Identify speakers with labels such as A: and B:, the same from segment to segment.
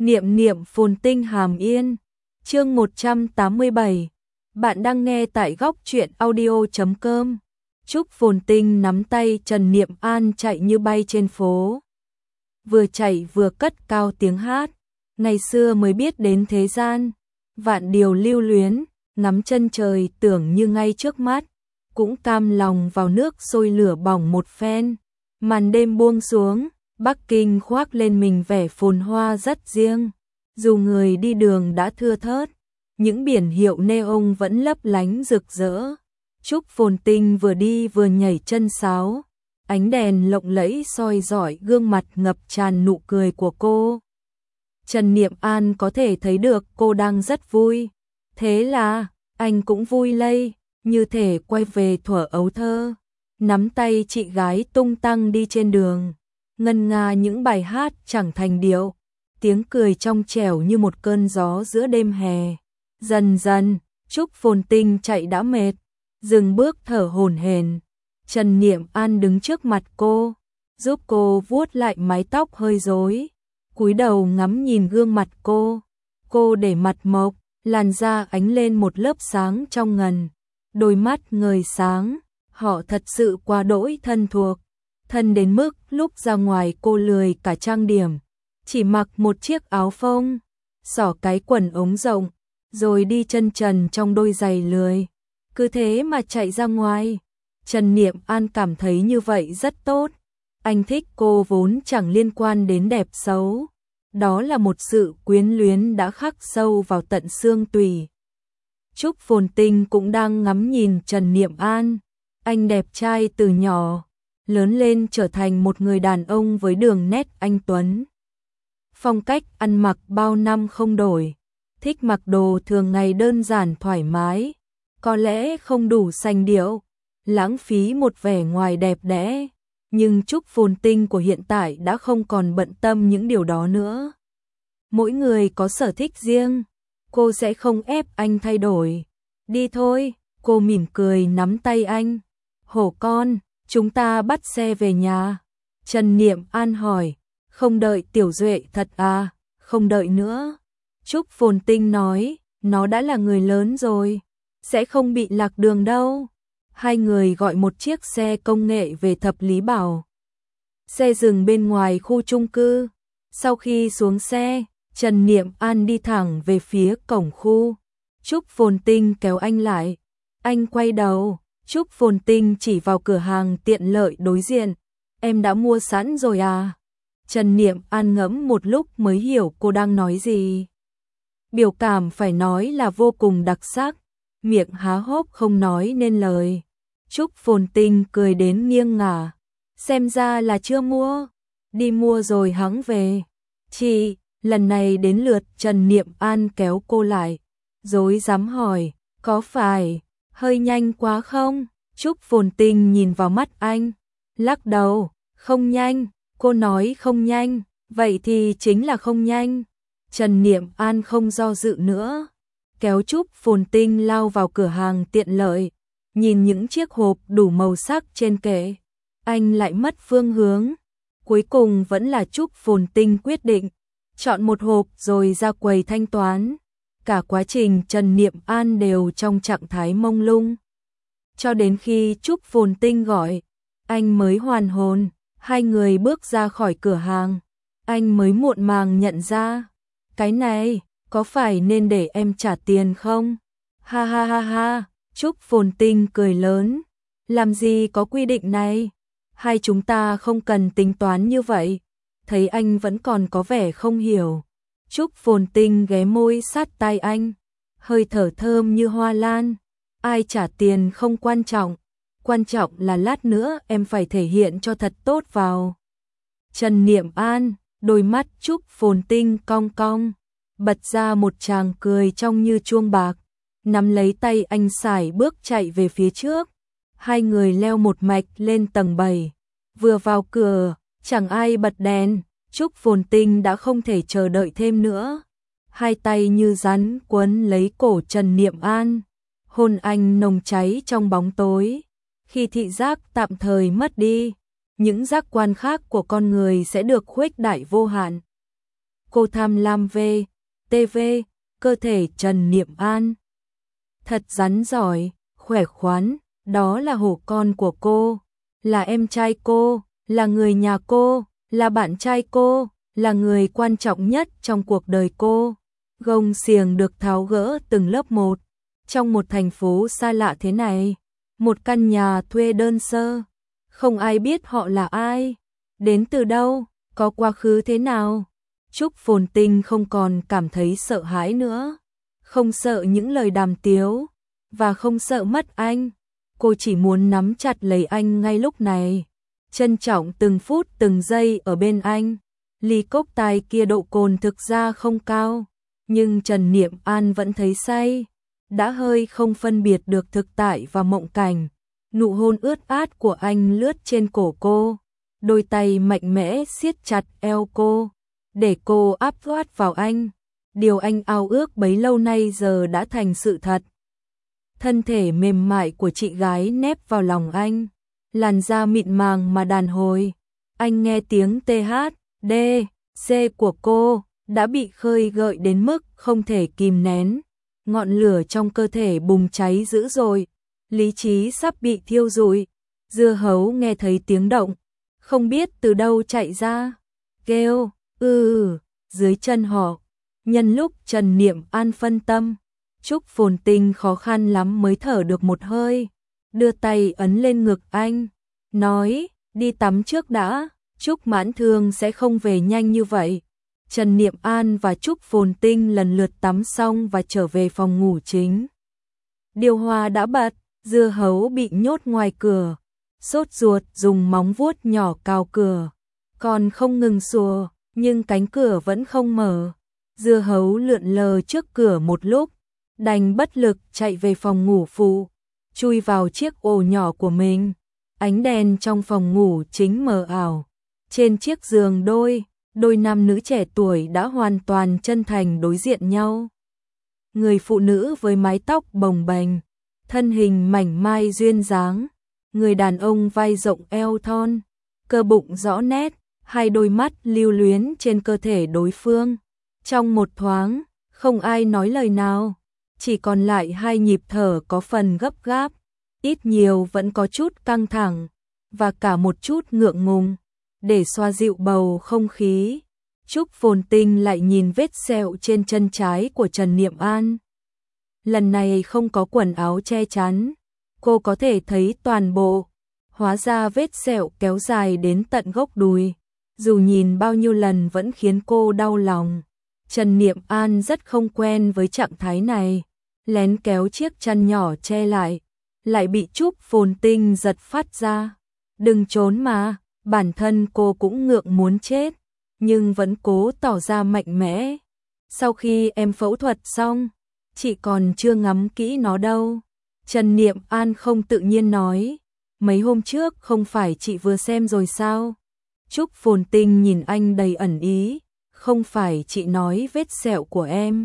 A: Niệm niệm phồn tinh hàm yên. Chương 187. Bạn đang nghe tại góc truyện audio.com. Trúc Phồn Tinh nắm tay Trần Niệm An chạy như bay trên phố. Vừa chạy vừa cất cao tiếng hát. Ngày xưa mới biết đến thế gian, vạn điều lưu luyến, ngắm chân trời tưởng như ngay trước mắt, cũng cam lòng vào nước sôi lửa bỏng một phen. Màn đêm buông xuống, Bắc Kinh khoác lên mình vẻ phồn hoa rất riêng. Dù người đi đường đã thưa thớt, những biển hiệu neon vẫn lấp lánh rực rỡ. Trúc Phồn Tinh vừa đi vừa nhảy chân sáo, ánh đèn lộng lẫy soi rọi gương mặt ngập tràn nụ cười của cô. Trần Niệm An có thể thấy được cô đang rất vui, thế là anh cũng vui lây, như thể quay về thuở ấu thơ, nắm tay chị gái tung tăng đi trên đường, ngân nga những bài hát chẳng thành điệu, tiếng cười trong trẻo như một cơn gió giữa đêm hè. Dần dần, Trúc Phồn Tinh chạy đã mệt, dừng bước thở hổn hển. Trần Niệm An đứng trước mặt cô, giúp cô vuốt lại mái tóc hơi rối, cúi đầu ngắm nhìn gương mặt cô. Cô để mặt mộc, làn da ánh lên một lớp sáng trong ngần, đôi mắt ngời sáng, họ thật sự quá đỗi thân thuộc. Thân đến mức lúc ra ngoài cô lười cả trang điểm, chỉ mặc một chiếc áo phông, xỏ cái quần ống rộng, rồi đi chân trần trong đôi giày lười. Cứ thế mà chạy ra ngoài. Trần Niệm An cảm thấy như vậy rất tốt. Anh thích cô vốn chẳng liên quan đến đẹp xấu. Đó là một sự quyến luyến đã khắc sâu vào tận xương tủy. Trúc Phồn Tinh cũng đang ngắm nhìn Trần Niệm An. Anh đẹp trai từ nhỏ, lớn lên trở thành một người đàn ông với đường nét anh tuấn. Phong cách ăn mặc bao năm không đổi, thích mặc đồ thường ngày đơn giản thoải mái, có lẽ không đủ sành điệu, lãng phí một vẻ ngoài đẹp đẽ, nhưng Trúc Phồn Tinh của hiện tại đã không còn bận tâm những điều đó nữa. Mỗi người có sở thích riêng, cô sẽ không ép anh thay đổi. Đi thôi, cô mỉm cười nắm tay anh. Hổ con, chúng ta bắt xe về nhà. Trần Niệm An hỏi, không đợi Tiểu Duệ thật à? Không đợi nữa. Trúc Phồn Tinh nói, nó đã là người lớn rồi, sẽ không bị lạc đường đâu. Hai người gọi một chiếc xe công nghệ về Thập Lý Bảo. Xe dừng bên ngoài khu chung cư. Sau khi xuống xe, Trần Niệm An đi thẳng về phía cổng khu. Trúc Phồn Tinh kéo anh lại. Anh quay đầu, Trúc Phồn Tinh chỉ vào cửa hàng tiện lợi đối diện. Em đã mua sẵn rồi à? Trần Niệm An ngẫm một lúc mới hiểu cô đang nói gì. Biểu cảm phải nói là vô cùng đặc sắc, miệng há hốc không nói nên lời. Trúc Phồn Tinh cười đến nghiêng ngả. Xem ra là chưa mua. Đi mua rồi hẵng về. Chị, lần này đến lượt Trần Niệm An kéo cô lại, rối rắm hỏi, có phải hơi nhanh quá không? Trúc Phồn Tinh nhìn vào mắt anh, lắc đầu, không nhanh. Cô nói không nhanh, vậy thì chính là không nhanh. Trần Niệm An không do dự nữa, kéo Trúc Phồn Tinh lao vào cửa hàng tiện lợi, nhìn những chiếc hộp đủ màu sắc trên kệ. Anh lại mất phương hướng. Cuối cùng vẫn là Trúc Phồn Tinh quyết định, chọn một hộp rồi ra quầy thanh toán. Cả quá trình Trần Niệm An đều trong trạng thái mông lung. Cho đến khi Trúc Phồn Tinh gọi, anh mới hoàn hồn. Hai người bước ra khỏi cửa hàng, anh mới muộn màng nhận ra, cái này, có phải nên để em trả tiền không? Ha ha ha ha, Trúc Phồn Tinh cười lớn, làm gì có quy định này, hai chúng ta không cần tính toán như vậy. Thấy anh vẫn còn có vẻ không hiểu, Trúc Phồn Tinh ghé môi sát tai anh, hơi thở thơm như hoa lan. Ai trả tiền không quan trọng, quan trọng là lát nữa em phải thể hiện cho thật tốt vào. Trần Niệm An, đôi mắt Trúc Phồn Tinh cong cong, bật ra một tràng cười trong như chuông bạc, nắm lấy tay anh sải bước chạy về phía trước. Hai người leo một mạch lên tầng 7. Vừa vào cửa, chẳng ai bật đèn, Trúc Phồn Tinh đã không thể chờ đợi thêm nữa. Hai tay như rắn quấn lấy cổ Trần Niệm An, hôn anh nồng cháy trong bóng tối. Khi thị giác tạm thời mất đi, những giác quan khác của con người sẽ được khuếch đại vô hạn. cô tham lam về TV, cơ thể Trần Niệm An thật rắn giỏi, khỏe khoắn, đó là hổ con của cô, là em trai cô, là người nhà cô, là bạn trai cô, là người quan trọng nhất trong cuộc đời cô. Gông xiềng được tháo gỡ từng lớp một. Trong một thành phố xa lạ thế này, một căn nhà thuê đơn sơ, không ai biết họ là ai, đến từ đâu, có quá khứ thế nào. Trúc Phồn Tinh không còn cảm thấy sợ hãi nữa, không sợ những lời đàm tiếu, và không sợ mất anh. Cô chỉ muốn nắm chặt lấy anh ngay lúc này, trân trọng từng phút từng giây ở bên anh. Ly cốc tài kia độ cồn thực ra không cao, nhưng Trần Niệm An vẫn thấy say, đã hơi không phân biệt được thực tại và mộng cảnh. Nụ hôn ướt át của anh lướt trên cổ cô, đôi tay mạnh mẽ siết chặt eo cô, để cô áp sát vào anh. Điều anh ao ước bấy lâu nay giờ đã thành sự thật. Thân thể mềm mại của chị gái nép vào lòng anh, làn da mịn màng mà đàn hồi. Anh nghe tiếng TH, D, C của cô đã bị khơi gợi đến mức không thể kìm nén. Ngọn lửa trong cơ thể bùng cháy dữ dội, lý trí sắp bị thiêu rụi. Dưa hấu nghe thấy tiếng động, không biết từ đâu chạy ra, kêu dưới chân họ. Nhân lúc Trần Niệm An phân tâm, Trúc Phồn Tinh khó khăn lắm mới thở được một hơi, đưa tay ấn lên ngực anh, nói, đi tắm trước đã, Trúc Mãn Thương sẽ không về nhanh như vậy. Trần Niệm An và Trúc Phồn Tinh lần lượt tắm xong và trở về phòng ngủ chính. Điều hòa đã bật, dưa hấu bị nhốt ngoài cửa, sốt ruột dùng móng vuốt nhỏ cào cửa, còn không ngừng sủa, nhưng cánh cửa vẫn không mở. Dưa hấu lượn lờ trước cửa một lúc, đành bất lực chạy về phòng ngủ phụ, chui vào chiếc ổ nhỏ của mình. Ánh đèn trong phòng ngủ chính mờ ảo. Trên chiếc giường đôi nam nữ trẻ tuổi đã hoàn toàn chân thành đối diện nhau. Người phụ nữ với mái tóc bồng bềnh, thân hình mảnh mai duyên dáng, người đàn ông vai rộng eo thon, cơ bụng rõ nét, hai đôi mắt lưu luyến trên cơ thể đối phương. Trong một thoáng, không ai nói lời nào, chỉ còn lại hai nhịp thở có phần gấp gáp, ít nhiều vẫn có chút căng thẳng, và cả một chút ngượng ngùng. Để xoa dịu bầu không khí, Trúc Phồn Tinh lại nhìn vết sẹo trên chân trái của Trần Niệm An. Lần này không có quần áo che chắn, cô có thể thấy toàn bộ. Hóa ra vết sẹo kéo dài đến tận gốc đùi, dù nhìn bao nhiêu lần vẫn khiến cô đau lòng. Trần Niệm An rất không quen với trạng thái này, lén kéo chiếc chăn nhỏ che lại bị Trúc Phồn Tinh giật phát ra. Đừng trốn mà, bản thân cô cũng ngượng muốn chết, nhưng vẫn cố tỏ ra mạnh mẽ. Sau khi em phẫu thuật xong, chị còn chưa ngắm kỹ nó đâu. Trần Niệm An không tự nhiên nói, mấy hôm trước không phải chị vừa xem rồi sao? Trúc Phồn Tinh nhìn anh đầy ẩn ý, không phải chị nói vết sẹo của em.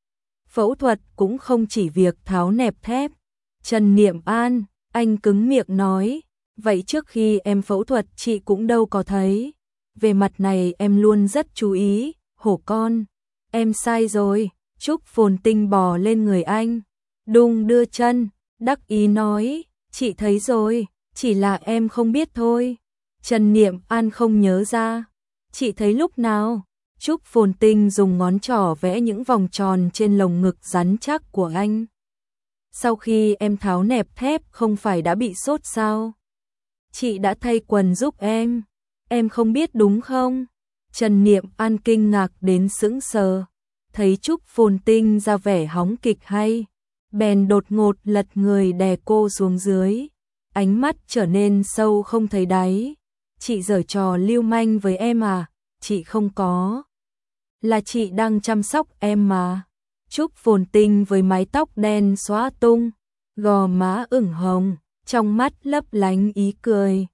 A: Phẫu thuật cũng không chỉ việc tháo nẹp thép. Trần Niệm An, anh cứng miệng nói, vậy trước khi em phẫu thuật chị cũng đâu có thấy. Về mặt này em luôn rất chú ý, hổ con. Em sai rồi. Trúc Phồn Tinh bò lên người anh, đung đưa chân, đắc ý nói, chị thấy rồi, chỉ là em không biết thôi. Trần Niệm An không nhớ ra, chị thấy lúc nào? Trúc Phồn Tinh dùng ngón trỏ vẽ những vòng tròn trên lồng ngực rắn chắc của anh. Sau khi em tháo nẹp thép không phải đã bị sốt sao? Chị đã thay quần giúp em không biết đúng không? Trần Niệm An kinh ngạc đến sững sờ, thấy Trúc Phồn Tinh ra vẻ hóng kịch hay, bèn đột ngột lật người đè cô xuống dưới, ánh mắt trở nên sâu không thấy đáy. Chị giở trò lưu manh với em à? Chị không có. Là chị đang chăm sóc em mà. Trúc Phồn Tinh với mái tóc đen xóa tung, gò má ửng hồng, trong mắt lấp lánh ý cười.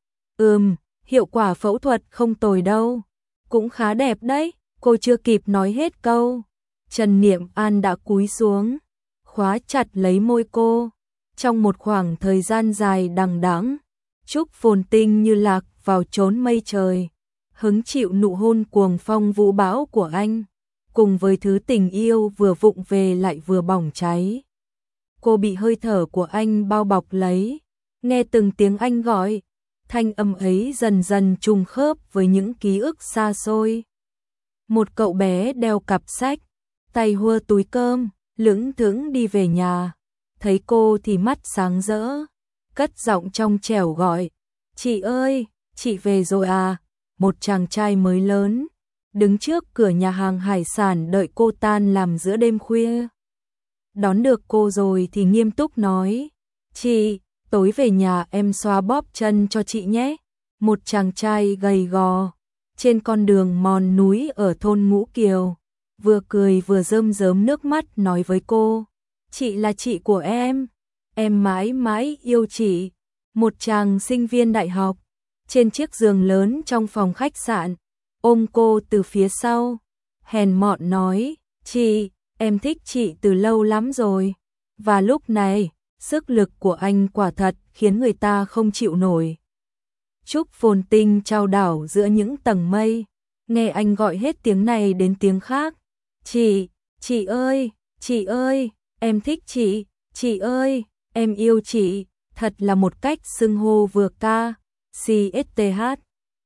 A: Hiệu quả phẫu thuật không tồi đâu, cũng khá đẹp đấy. Cô chưa kịp nói hết câu, Trần Niệm An đã cúi xuống, khóa chặt lấy môi cô. Trong một khoảng thời gian dài đằng đẵng, Trúc Phồn Tinh như lạc vào chốn mây trời, hứng chịu nụ hôn cuồng phong vũ bão của anh. cùng với thứ tình yêu vừa vụng về lại vừa bỏng cháy. Cô bị hơi thở của anh bao bọc lấy, nghe từng tiếng anh gọi, thanh âm ấy dần dần trùng khớp với những ký ức xa xôi. Một cậu bé đeo cặp sách, tay hua túi cơm, lững thững đi về nhà, thấy cô thì mắt sáng rỡ, cất giọng trong trẻo gọi, "Chị ơi, chị về rồi à?" Một chàng trai mới lớn, đứng trước cửa nhà hàng hải sản đợi cô tan làm giữa đêm khuya. Đón được cô rồi thì nghiêm túc nói, "Chị, tối về nhà em xoa bóp chân cho chị nhé." Một chàng trai gầy gò, trên con đường mòn núi ở thôn Ngũ Kiều, vừa cười vừa rơm rớm nước mắt nói với cô, "Chị là chị của em mãi mãi yêu chị." Một chàng sinh viên đại học, trên chiếc giường lớn trong phòng khách sạn, ôm cô từ phía sau, hèn mọn nói, "Chị, em thích chị từ lâu lắm rồi." Và lúc này, sức lực của anh quả thật khiến người ta không chịu nổi. Trúc Phồn Tinh chao đảo giữa những tầng mây, nghe anh gọi hết tiếng này đến tiếng khác. Chị ơi, em thích chị ơi, em yêu chị." Thật là một cách xưng hô vừa ca, CSTH.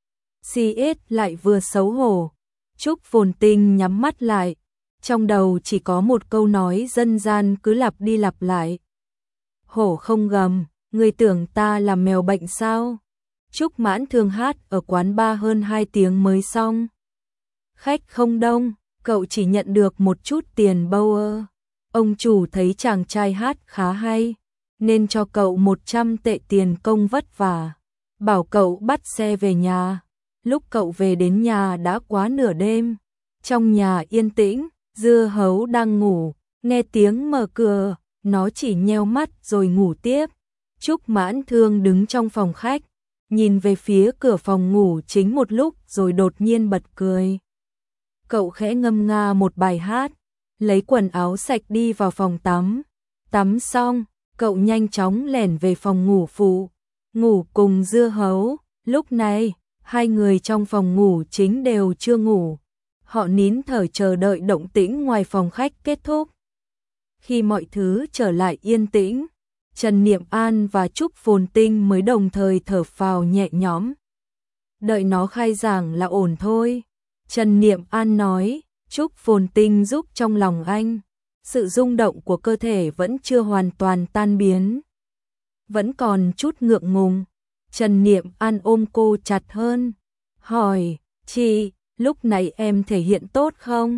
A: CS lại vừa xấu hổ. Trúc Phồn Tinh nhắm mắt lại, trong đầu chỉ có một câu nói dân gian cứ lặp đi lặp lại. "Hổ không gầm, người tưởng ta là mèo bệnh sao?" Trúc Mãn Thương hát ở quán bar hơn 2 tiếng mới xong. Khách không đông, cậu chỉ nhận được một chút tiền Bauer. Ông chủ thấy chàng trai hát khá hay, nên cho cậu 100 tệ tiền công vất vả, bảo cậu bắt xe về nhà. Lúc cậu về đến nhà đã quá nửa đêm. Trong nhà yên tĩnh, Dưa Hấu đang ngủ, nghe tiếng mở cửa, nó chỉ nheo mắt rồi ngủ tiếp. Trúc Mãn Thương đứng trong phòng khách, nhìn về phía cửa phòng ngủ chính một lúc rồi đột nhiên bật cười. Cậu khẽ ngâm nga một bài hát, lấy quần áo sạch đi vào phòng tắm. Tắm xong, cậu nhanh chóng lẻn về phòng ngủ phụ, ngủ cùng Dưa Hấu. Lúc này, hai người trong phòng ngủ chính đều chưa ngủ. Họ nín thở chờ đợi động tĩnh ngoài phòng khách kết thúc. Khi mọi thứ trở lại yên tĩnh, Trần Niệm An và Trúc Phồn Tinh mới đồng thời thở phào nhẹ nhõm. Đợi nó khai giảng là ổn thôi. Trần Niệm An nói, Trúc Phồn Tinh giúp trong lòng anh. Sự rung động của cơ thể vẫn chưa hoàn toàn tan biến. Vẫn còn chút ngượng ngùng. Trần Niệm An ôm cô chặt hơn. Hỏi, "Chị, lúc này em thể hiện tốt không?"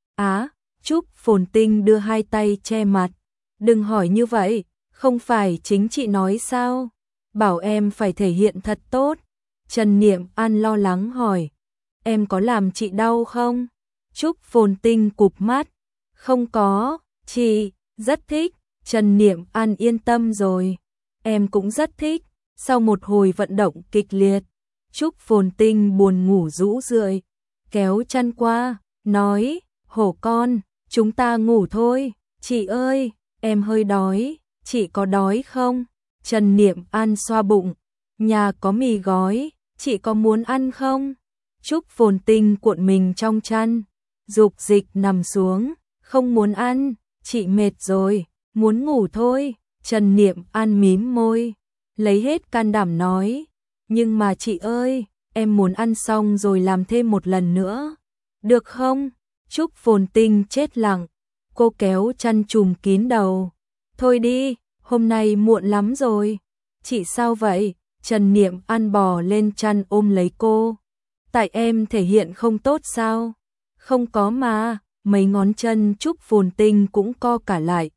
A: Trúc Phồn Tinh đưa hai tay che mặt. "Đừng hỏi như vậy, không phải chính chị nói sao? Bảo em phải thể hiện thật tốt." Trần Niệm An lo lắng hỏi, "Em có làm chị đau không?" Trúc Phồn Tinh cụp mắt, "Không có, chị rất thích." Trần Niệm An yên tâm rồi, "Em cũng rất thích." Sau một hồi vận động kịch liệt, Trúc Phồn Tinh buồn ngủ rũ rượi, kéo chăn qua, nói, "Hổ con, chúng ta ngủ thôi." "Chị ơi, em hơi đói, chị có đói không?" Trần Niệm An xoa bụng, "Nhà có mì gói, chị có muốn ăn không?" Trúc Phồn Tinh cuộn mình trong chăn, dục dịch nằm xuống, "Không muốn ăn, chị mệt rồi, muốn ngủ thôi." Trần Niệm An mím môi, lấy hết can đảm nói, "Nhưng mà chị ơi, em muốn ăn xong rồi làm thêm một lần nữa. Được không?" Trúc Phồn Tinh chết lặng, cô kéo chăn trùm kín đầu. "Thôi đi, hôm nay muộn lắm rồi." "Chị sao vậy?" Trần Niệm An bò lên chăn ôm lấy cô. "Tại em thể hiện không tốt sao?" "Không có mà." Mấy ngón chân Trúc Phồn Tinh cũng co cả lại.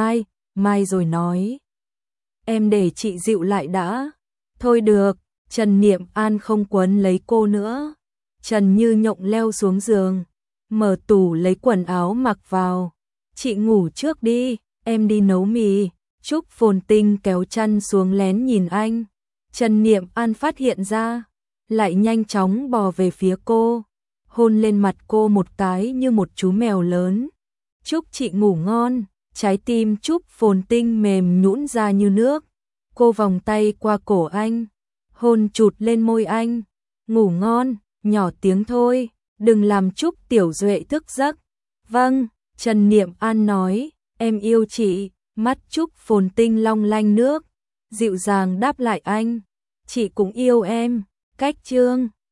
A: Mai rồi nói. "Em để chị dịu lại đã." "Thôi được." Trần Niệm An không quấn lấy cô nữa. Trần Như Nhộng leo xuống giường, mở tủ lấy quần áo mặc vào. "Chị ngủ trước đi, em đi nấu mì." Trúc Phồn Tinh kéo chăn xuống lén nhìn anh. Trần Niệm An phát hiện ra, lại nhanh chóng bò về phía cô, hôn lên mặt cô một cái như một chú mèo lớn. "Chúc chị ngủ ngon." Trái tim Trúc Phồn Tinh mềm nhũn ra như nước. Cô vòng tay qua cổ anh, hôn chụt lên môi anh. "Ngủ ngon." Nhỏ tiếng thôi, đừng làm Trúc Tiểu Duệ thức giấc. Vâng, Trần Niệm An nói, em yêu chị, mắt Trúc Phồn Tinh long lanh nước, dịu dàng đáp lại anh, chị cũng yêu em, cách chương.